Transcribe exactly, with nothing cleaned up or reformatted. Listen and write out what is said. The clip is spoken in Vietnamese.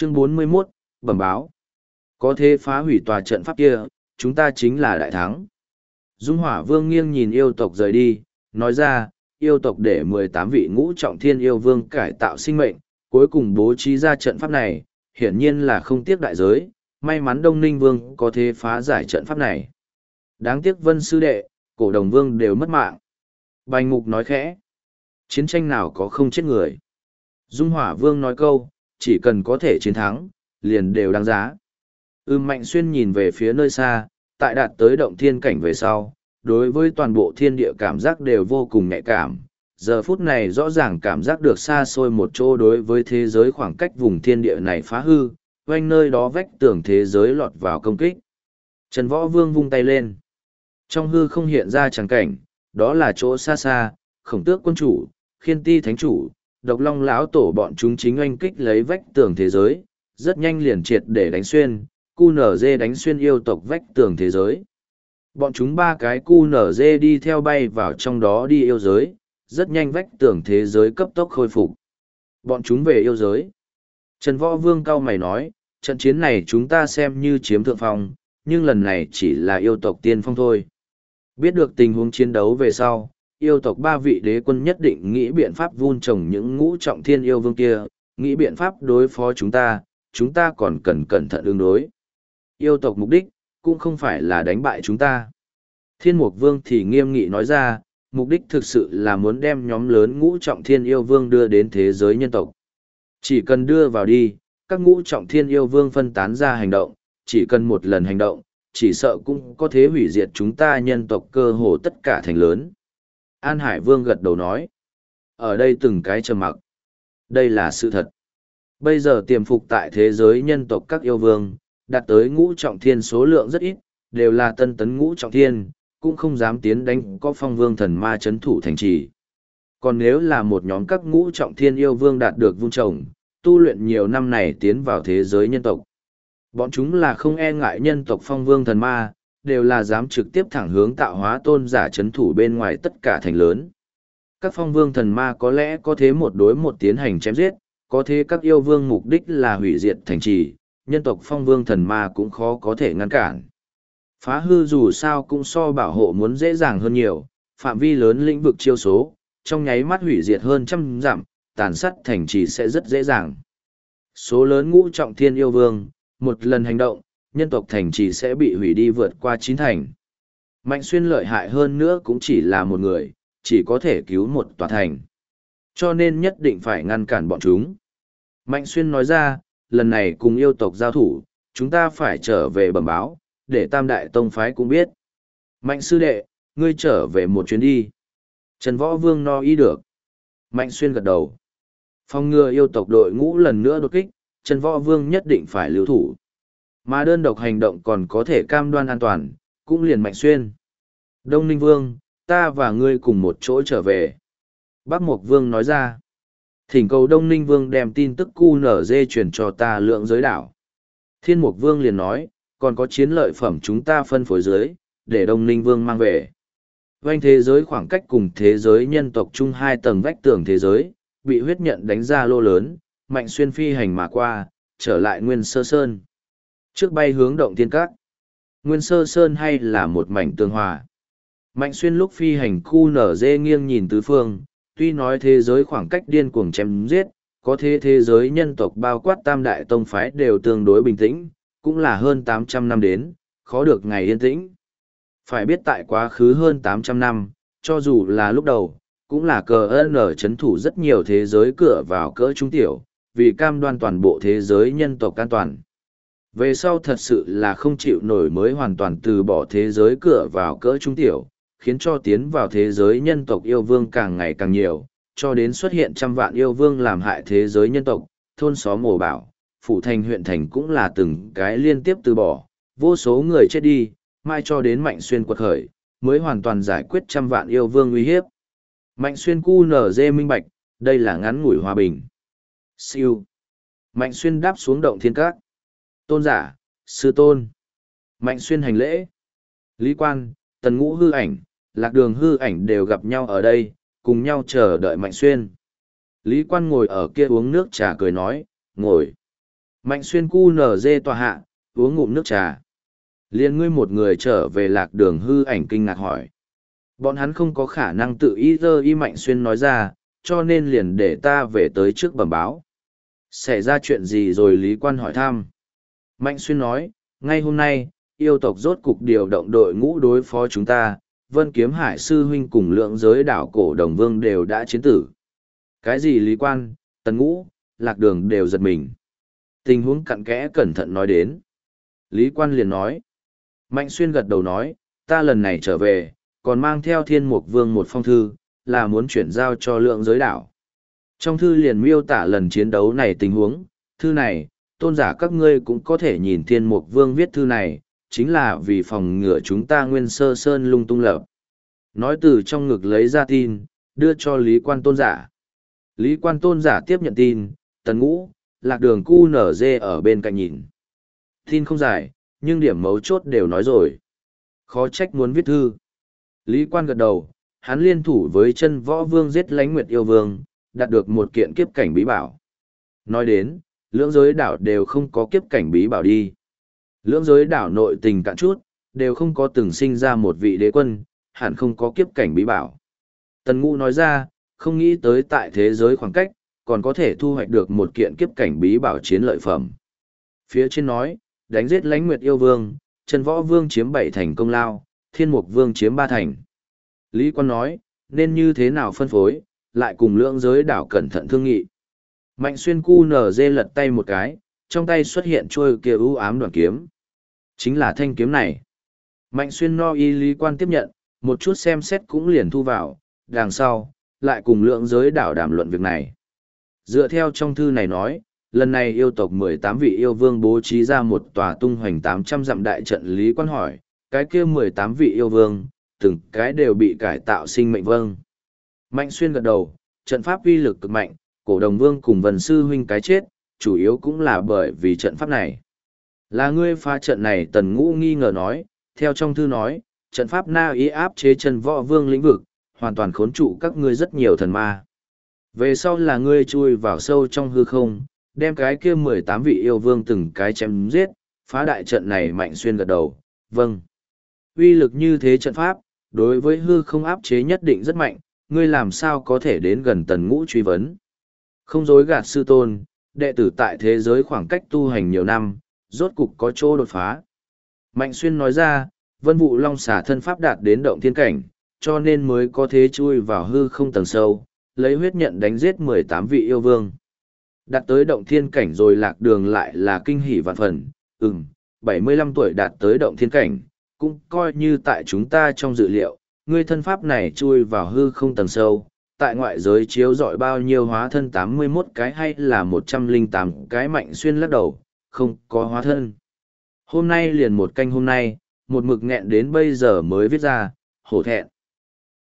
Chương bốn mươi mốt, bẩm báo. Có thế phá hủy tòa trận pháp kia, chúng ta chính là đại thắng. Dung Hỏa Vương nghiêng nhìn yêu tộc rời đi, nói ra, yêu tộc để mười tám vị ngũ trọng thiên yêu vương cải tạo sinh mệnh, cuối cùng bố trí ra trận pháp này, hiển nhiên là không tiếc đại giới, may mắn Đông Ninh Vương có thể phá giải trận pháp này. Đáng tiếc Vân Sư Đệ, Cổ Đồng Vương đều mất mạng. Bành Mục nói khẽ, chiến tranh nào có không chết người. Dung Hỏa Vương nói câu, chỉ cần có thể chiến thắng, liền đều đáng giá. Ưm Mạnh Xuyên nhìn về phía nơi xa, tại đạt tới động thiên cảnh về sau, đối với toàn bộ thiên địa cảm giác đều vô cùng nhạy cảm. Giờ phút này rõ ràng cảm giác được xa xôi một chỗ đối với thế giới khoảng cách vùng thiên địa này phá hư, quanh nơi đó vách tường thế giới lọt vào công kích. Trần Võ Vương vung tay lên. Trong hư không hiện ra tràng cảnh, đó là chỗ xa xa, Khổng Tước quân chủ, Khiên Ti thánh chủ, Độc Long lão tổ bọn chúng chính oanh kích lấy vách tường thế giới, rất nhanh liền triệt để đánh xuyên, cu nở dê đánh xuyên yêu tộc vách tường thế giới. Bọn chúng ba cái cu nở dê đi theo bay vào trong đó đi yêu giới, rất nhanh vách tường thế giới cấp tốc khôi phục. Bọn chúng về yêu giới. Trần Võ Vương cao mày nói, trận chiến này chúng ta xem như chiếm thượng phong, nhưng lần này chỉ là yêu tộc tiên phong thôi. Biết được tình huống chiến đấu về sau, yêu tộc ba vị đế quân nhất định nghĩ biện pháp vun trồng những ngũ trọng thiên yêu vương kia, nghĩ biện pháp đối phó chúng ta, chúng ta còn cần cẩn thận ứng đối. Yêu tộc mục đích, cũng không phải là đánh bại chúng ta. Thiên Mục Vương thì nghiêm nghị nói ra, mục đích thực sự là muốn đem nhóm lớn ngũ trọng thiên yêu vương đưa đến thế giới nhân tộc. Chỉ cần đưa vào đi, các ngũ trọng thiên yêu vương phân tán ra hành động, chỉ cần một lần hành động, chỉ sợ cũng có thể hủy diệt chúng ta nhân tộc cơ hồ tất cả thành lớn. An Hải Vương gật đầu nói, ở đây từng cái trầm mặc. Đây là sự thật. Bây giờ tiềm phục tại thế giới nhân tộc các yêu vương, đạt tới ngũ trọng thiên số lượng rất ít, đều là tân tấn ngũ trọng thiên, cũng không dám tiến đánh có phong vương thần ma chấn thủ thành trì. Còn nếu là một nhóm các ngũ trọng thiên yêu vương đạt được vun trồng, tu luyện nhiều năm này tiến vào thế giới nhân tộc. Bọn chúng là không e ngại nhân tộc phong vương thần ma, đều là dám trực tiếp thẳng hướng tạo hóa tôn giả chấn thủ bên ngoài tất cả thành lớn. Các phong vương thần ma có lẽ có thế một đối một tiến hành chém giết, có thế các yêu vương mục đích là hủy diệt thành trì, nhân tộc phong vương thần ma cũng khó có thể ngăn cản. Phá hư dù sao cũng so bảo hộ muốn dễ dàng hơn nhiều, phạm vi lớn lĩnh vực chiêu số, trong nháy mắt hủy diệt hơn trăm dặm, tàn sát thành trì sẽ rất dễ dàng. Số lớn ngũ trọng thiên yêu vương, một lần hành động, nhân tộc thành trì sẽ bị hủy đi vượt qua chín thành. Mạnh Xuyên lợi hại hơn nữa cũng chỉ là một người, chỉ có thể cứu một tòa thành. Cho nên nhất định phải ngăn cản bọn chúng. Mạnh Xuyên nói ra, lần này cùng yêu tộc giao thủ, chúng ta phải trở về bẩm báo, để Tam Đại Tông Phái cũng biết. Mạnh Sư Đệ, ngươi trở về một chuyến đi. Trần Võ Vương no ý được. Mạnh Xuyên gật đầu. Phòng ngừa yêu tộc đội ngũ lần nữa đột kích, Trần Võ Vương nhất định phải lưu thủ. Mà đơn độc hành động còn có thể cam đoan an toàn, cũng liền Mạnh Xuyên. Đông Ninh Vương, ta và ngươi cùng một chỗ trở về. Bắc Mộc Vương nói ra. Thỉnh cầu Đông Ninh Vương đem tin tức cu nở dê truyền cho ta lượng giới đảo. Thiên Mục Vương liền nói, còn có chiến lợi phẩm chúng ta phân phối dưới, để Đông Ninh Vương mang về. Vành thế giới khoảng cách cùng thế giới nhân tộc chung hai tầng vách tường thế giới, bị huyết nhận đánh ra lô lớn, Mạnh Xuyên phi hành mà qua, trở lại Nguyên Sơ Sơn. Trước bay hướng động thiên các. Nguyên Sơ Sơn hay là một mảnh tường hòa. Mạnh Xuyên lúc phi hành khu nở dê nghiêng nhìn tứ phương, tuy nói thế giới khoảng cách điên cuồng chém giết, có thế thế giới nhân tộc bao quát tam đại tông phái đều tương đối bình tĩnh, cũng là hơn tám trăm năm đến, khó được ngày yên tĩnh. Phải biết tại quá khứ hơn tám trăm năm, cho dù là lúc đầu, cũng là cờ ơn ở chấn thủ rất nhiều thế giới cửa vào cỡ trung tiểu, vì cam đoan toàn bộ thế giới nhân tộc an toàn. Về sau thật sự là không chịu nổi mới hoàn toàn từ bỏ thế giới cửa vào cỡ trung tiểu, khiến cho tiến vào thế giới nhân tộc yêu vương càng ngày càng nhiều, cho đến xuất hiện trăm vạn yêu vương làm hại thế giới nhân tộc, thôn xóm ổ bảo, phủ thành huyện thành cũng là từng cái liên tiếp từ bỏ, vô số người chết đi, mai cho đến Mạnh Xuyên quật khởi, mới hoàn toàn giải quyết trăm vạn yêu vương uy hiếp. Mạnh Xuyên cu nở dê minh bạch, đây là ngắn ngủi hòa bình. Siêu. Mạnh Xuyên đáp xuống động thiên các. Tôn giả, sư tôn. Mạnh Xuyên hành lễ. Lý Quan, Tần Ngũ hư ảnh, Lạc Đường hư ảnh đều gặp nhau ở đây, cùng nhau chờ đợi Mạnh Xuyên. Lý Quan ngồi ở kia uống nước trà cười nói, ngồi. Mạnh xuyên cu nở dê tòa hạ, uống ngụm nước trà. Liên ngươi một người trở về lạc đường hư ảnh kinh ngạc hỏi. Bọn hắn không có khả năng tự ý dơ y Mạnh xuyên nói ra, cho nên liền để ta về tới trước bẩm báo. Xảy ra chuyện gì rồi Lý Quan hỏi thăm. Mạnh xuyên nói, ngay hôm nay, yêu tộc rốt cục điều động đội ngũ đối phó chúng ta, Vân Kiếm Hải sư huynh cùng lượng giới đảo cổ đồng vương đều đã chiến tử. Cái gì Lý Quan, Tần Ngũ, Lạc Đường đều giật mình. Tình huống cặn kẽ cẩn thận nói đến. Lý Quan liền nói. Mạnh xuyên gật đầu nói, ta lần này trở về, còn mang theo thiên mục vương một phong thư, là muốn chuyển giao cho lượng giới đảo. Trong thư liền miêu tả lần chiến đấu này tình huống, thư này, tôn giả các ngươi cũng có thể nhìn thiên mục vương viết thư này, chính là vì phòng ngừa chúng ta nguyên sơ sơn lung tung lập. Nói từ trong ngực lấy ra tin, đưa cho Lý Quan tôn giả. Lý Quan tôn giả tiếp nhận tin, Tần Ngũ, Lạc Đường cu nở dê ở bên cạnh nhìn. Tin không dài, nhưng điểm mấu chốt đều nói rồi. Khó trách muốn viết thư. Lý Quan gật đầu, hắn liên thủ với chân võ vương giết lánh nguyệt yêu vương, đạt được một kiện kiếp cảnh bí bảo. Nói đến, lưỡng giới đảo đều không có kiếp cảnh bí bảo đi. Lưỡng giới đảo nội tình cạn chút, đều không có từng sinh ra một vị đế quân, hẳn không có kiếp cảnh bí bảo. Tần Ngũ nói ra, không nghĩ tới tại thế giới khoảng cách, còn có thể thu hoạch được một kiện kiếp cảnh bí bảo chiến lợi phẩm. Phía trên nói, đánh giết lánh nguyệt yêu vương, chân võ vương chiếm bảy thành công lao, thiên mục vương chiếm ba thành. Lý Quan nói, nên như thế nào phân phối, lại cùng lưỡng giới đảo cẩn thận thương nghị. Mạnh xuyên cu nở dê lật tay một cái, trong tay xuất hiện trôi kia ưu ám đoàn kiếm. Chính là thanh kiếm này. Mạnh xuyên no y Lý Quan tiếp nhận, một chút xem xét cũng liền thu vào, đằng sau, lại cùng lượng giới đảo đàm luận việc này. Dựa theo trong thư này nói, lần này yêu tộc mười tám vị yêu vương bố trí ra một tòa tung hoành tám trăm dặm đại trận. Lý Quan hỏi, cái kia mười tám vị yêu vương, từng cái đều bị cải tạo sinh mệnh vâng. Mạnh xuyên gật đầu, trận pháp uy lực cực mạnh, cổ đồng vương cùng vần sư huynh cái chết, chủ yếu cũng là bởi vì trận pháp này. Là ngươi phá trận này Tần Ngũ nghi ngờ nói, theo trong thư nói, trận pháp na ý áp chế chân võ vương lĩnh vực, hoàn toàn khốn trụ các ngươi rất nhiều thần ma. Về sau là ngươi chui vào sâu trong hư không, đem cái kia mười tám vị yêu vương từng cái chém giết, phá đại trận này. Mạnh xuyên gật đầu, vâng. Uy lực như thế trận pháp, đối với hư không áp chế nhất định rất mạnh, ngươi làm sao có thể đến gần Tần Ngũ truy vấn. Không dối gạt sư tôn, đệ tử tại thế giới khoảng cách tu hành nhiều năm, rốt cục có chỗ đột phá. Mạnh xuyên nói ra, vân vụ long xà thân pháp đạt đến động thiên cảnh, cho nên mới có thế chui vào hư không tầng sâu, lấy huyết nhận đánh giết mười tám vị yêu vương. Đạt tới động thiên cảnh rồi Lạc Đường lại là kinh hỉ vạn phần, ừm, bảy mươi lăm tuổi đạt tới động thiên cảnh, cũng coi như tại chúng ta trong dự liệu, ngươi thân pháp này chui vào hư không tầng sâu, tại ngoại giới chiếu rọi bao nhiêu hóa thân tám mươi mốt cái hay là một trăm lẻ tám cái. Mạnh xuyên lắc đầu, không có hóa thân. Hôm nay liền một canh hôm nay, một mực nghẹn đến bây giờ mới viết ra, hổ thẹn.